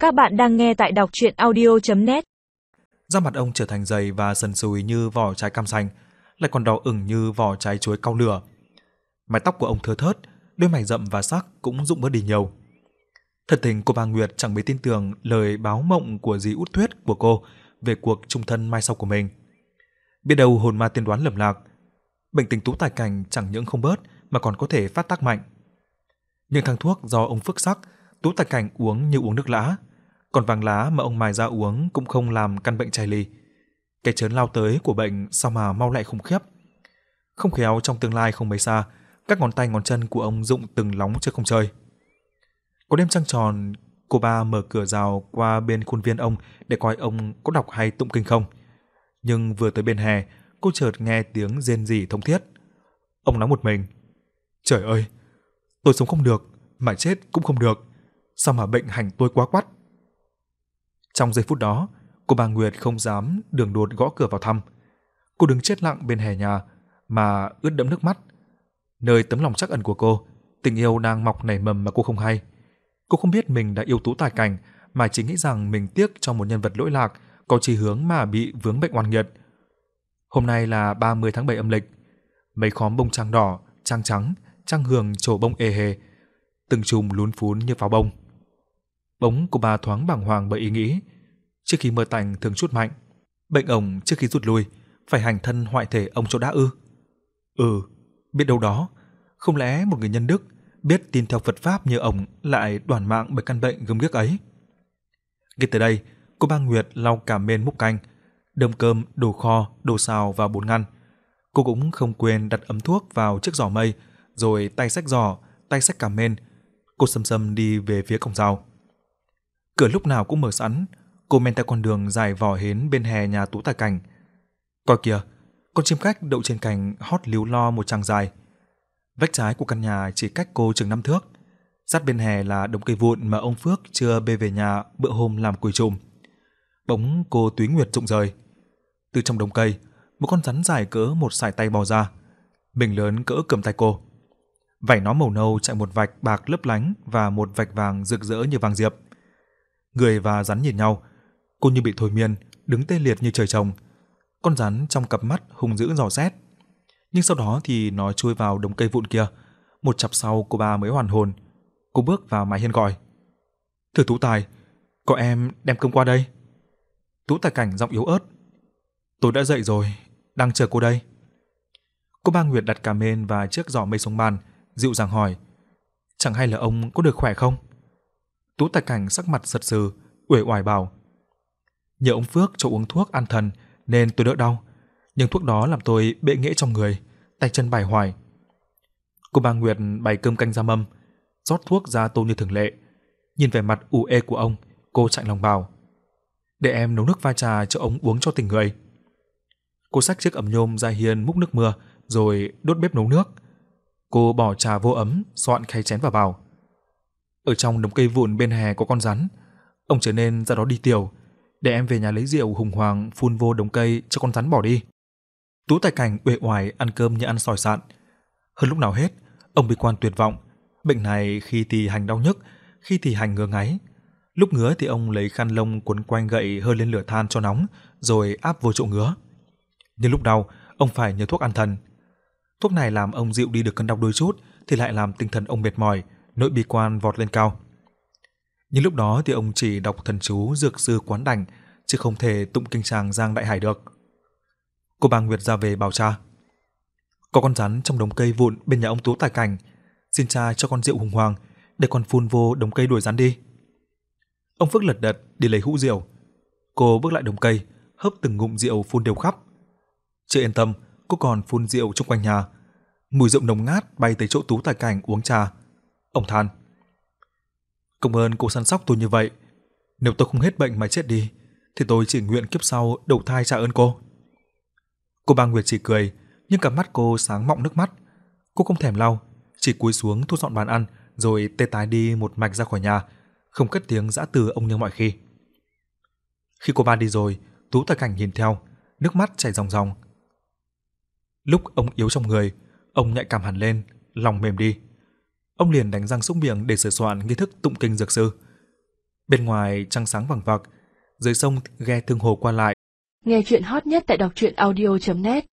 Các bạn đang nghe tại đọc truyện audio.net. Da mặt ông trở thành dày và sần sùi như vỏ trái cam xanh, lại còn đỏ ửng như vỏ trái chuối cau lửa. Mái tóc của ông thưa thớt, đôi mày rậm và sắc cũng rụng bớt đi nhiều. Thật tình cô bà Nguyệt chẳng mấy tin tưởng lời báo mộng của dì Út Thuyết của cô về cuộc chung thân mai sau của mình. Biết đâu hồn ma tiên đoán lầm lạc, bệnh tình Tú Tài Cảnh chẳng những không bớt mà còn có thể phát tác mạnh. Những thang thuốc do ông Phước sắc, Tú Tài Cảnh uống như uống nước lã, còn vàng lá mà ông mài ra uống cũng không làm căn bệnh chai lì. Cái chớn lao tới của bệnh sao mà mau lại khủng khiếp. Không khéo trong tương lai không mấy xa, các ngón tay ngón chân của ông rụng từng lóng chơi không chơi. Có đêm trăng tròn, cô ba mở cửa rào qua bên khuôn viên ông để coi ông có đọc hay tụng kinh không. Nhưng vừa tới bên hè, cô chợt nghe tiếng rên rỉ thống thiết. Ông nói một mình: "Trời ơi, tôi sống không được, mà chết cũng không được. Sao mà bệnh hành tôi quá quắt." Trong giây phút đó, cô bà Nguyệt không dám đường đột gõ cửa vào thăm. Cô đứng chết lặng bên hè nhà mà ướt đẫm nước mắt. Nơi tấm lòng trắc ẩn của cô, tình yêu đang mọc nảy mầm mà cô không hay. Cô không biết mình đã yêu Tú Tài Cảnh, mà chỉ nghĩ rằng mình tiếc cho một nhân vật lỗi lạc, có chí hướng mà bị vướng bệnh oan nghiệt. Hôm nay là 30 tháng 7 âm lịch. Mấy khóm bông trăng đỏ, trăng trắng, trăng hường trổ bông ê hề, từng chùm lún phún như pháo bông. Bỗng cô bà thoáng bàng hoàng bởi ý nghĩ, trước khi mưa tạnh thường chút mạnh, bệnh ổng trước khi rút lui phải hành thân hoại thể ông chỗ đã ư? Biết đâu đó, không lẽ một người nhân đức biết tin theo Phật pháp như ổng lại đoản mạng bởi căn bệnh gớm ghiếc ấy. Ngay tới đây, cô ba Nguyệt lau cả mên múc canh, đơm cơm, đồ kho, đồ xào vào 4 ngăn. Cô cũng không quên đặt ấm thuốc vào chiếc giỏ mây, rồi tay xách giỏ, tay xách cả mên. Cô xăm xăm đi về phía cổng rào. Cửa lúc nào cũng mở sẵn, cô men theo con đường dài vò hến bên hè nhà Tú Tài Cảnh. Coi kìa, con chim khách đậu trên cành hót líu lo một chàng dài. Vách trái của căn nhà chỉ cách cô chừng 5 thước. Sát bên hè là đống cây vụn mà ông Phước chưa bê về nhà bữa hôm làm củi chùm. Bỗng cô túy nguyệt rụng rời. Từ trong đống cây, một con rắn dài cỡ một sải tay bò ra, mình lớn cỡ cầm tay cô. Vảy nó màu nâu chạy một vạch bạc lấp lánh và một vạch vàng rực rỡ như vàng diệp. Người và rắn nhìn nhau, cô như bị thôi miên, đứng tê liệt như trời trồng. Con rắn trong cặp mắt hung dữ dò xét. Nhưng sau đó thì nó chui vào đống cây vụn kia. Một chặp sau cô ba mới hoàn hồn. Cô bước vào mái hiên gọi: "Thưa Tú Tài, có em đem cơm qua đây." Tú Tài Cảnh giọng yếu ớt: "Tôi đã dậy rồi, đang chờ cô đây." Cô ba Nguyệt đặt cà mên và chiếc giỏ mây xuống bàn, dịu dàng hỏi: "Chẳng hay là ông có được khỏe không?" Tú Tài Cảnh sắc mặt sật sừ, uể oải bảo: "Nhờ ông Phước cho uống thuốc an thần nên tôi đỡ đau, nhưng thuốc đó làm tôi bệ nghễ trong người, tay chân bải hoài." Cô ba Nguyệt bày cơm canh ra mâm, rót thuốc ra tô như thường lệ. Nhìn vẻ mặt ủ ê của ông, cô chạnh lòng bảo: "Để em nấu nước pha trà cho ông uống cho tỉnh người." Cô xách chiếc ấm nhôm ra hiên múc nước mưa, rồi đốt bếp nấu nước. Cô bỏ trà vô ấm, soạn khay chén và bảo: "Ở trong đống cây vụn bên hè có con rắn, ông trở nên ra đó đi tiểu, để em về nhà lấy rượu hùng hoàng phun vô đống cây cho con rắn bỏ đi." Tú Tài Cảnh uể oải ăn cơm như ăn sỏi sạn. Hơn lúc nào hết, ông bi quan tuyệt vọng. Bệnh này khi thì hành đau nhức, khi thì hành ngứa ngáy. Lúc ngứa thì ông lấy khăn lông quấn quanh gậy hơi lên lửa than cho nóng, rồi áp vô chỗ ngứa. Nhưng lúc đau, ông phải nhờ thuốc an thần. Thuốc này làm ông dịu đi được cơn đau đôi chút, thì lại làm tinh thần ông mệt mỏi, nỗi bi quan vọt lên cao. Nhưng lúc đó thì ông chỉ đọc thần chú dược sư quán đành, chứ không thể tụng kinh tràng Giang Đại Hải được. Cô bà Nguyệt ra về bảo cha: "Có con rắn trong đống cây vụn bên nhà ông Tú Tài Cảnh, xin cha cho con rượu hùng hoàng để con phun vô đống cây đuổi rắn đi." Ông Phước lật đật đi lấy hũ rượu. Cô bước lại đống cây, hớp từng ngụm rượu phun đều khắp. Chưa yên tâm, cô còn phun rượu chung quanh nhà. Mùi rượu nồng ngát bay tới chỗ Tú Tài Cảnh uống trà. Ông than: "Cảm ơn cô săn sóc tôi như vậy. Nếu tôi không hết bệnh mà chết đi, thì tôi chỉ nguyện kiếp sau đầu thai trả ơn cô." Cô ba Nguyệt chỉ cười, nhưng cả mắt cô sáng mọng nước mắt. Cô không thèm lau, chỉ cúi xuống thu dọn bàn ăn, rồi tê tái đi một mạch ra khỏi nhà, không cất tiếng giã từ ông như mọi khi. Khi cô ba đi rồi, Tú Tài Cảnh nhìn theo, nước mắt chảy ròng ròng. Lúc ông yếu trong người, ông nhạy cảm hẳn lên, lòng mềm đi. Ông liền đánh răng súc miệng để sửa soạn nghi thức tụng kinh dược sư. Bên ngoài trăng sáng vằng vặc, dưới sông ghe thương hồ qua lại. Nghe chuyện hot nhất tại đọc truyện audio.net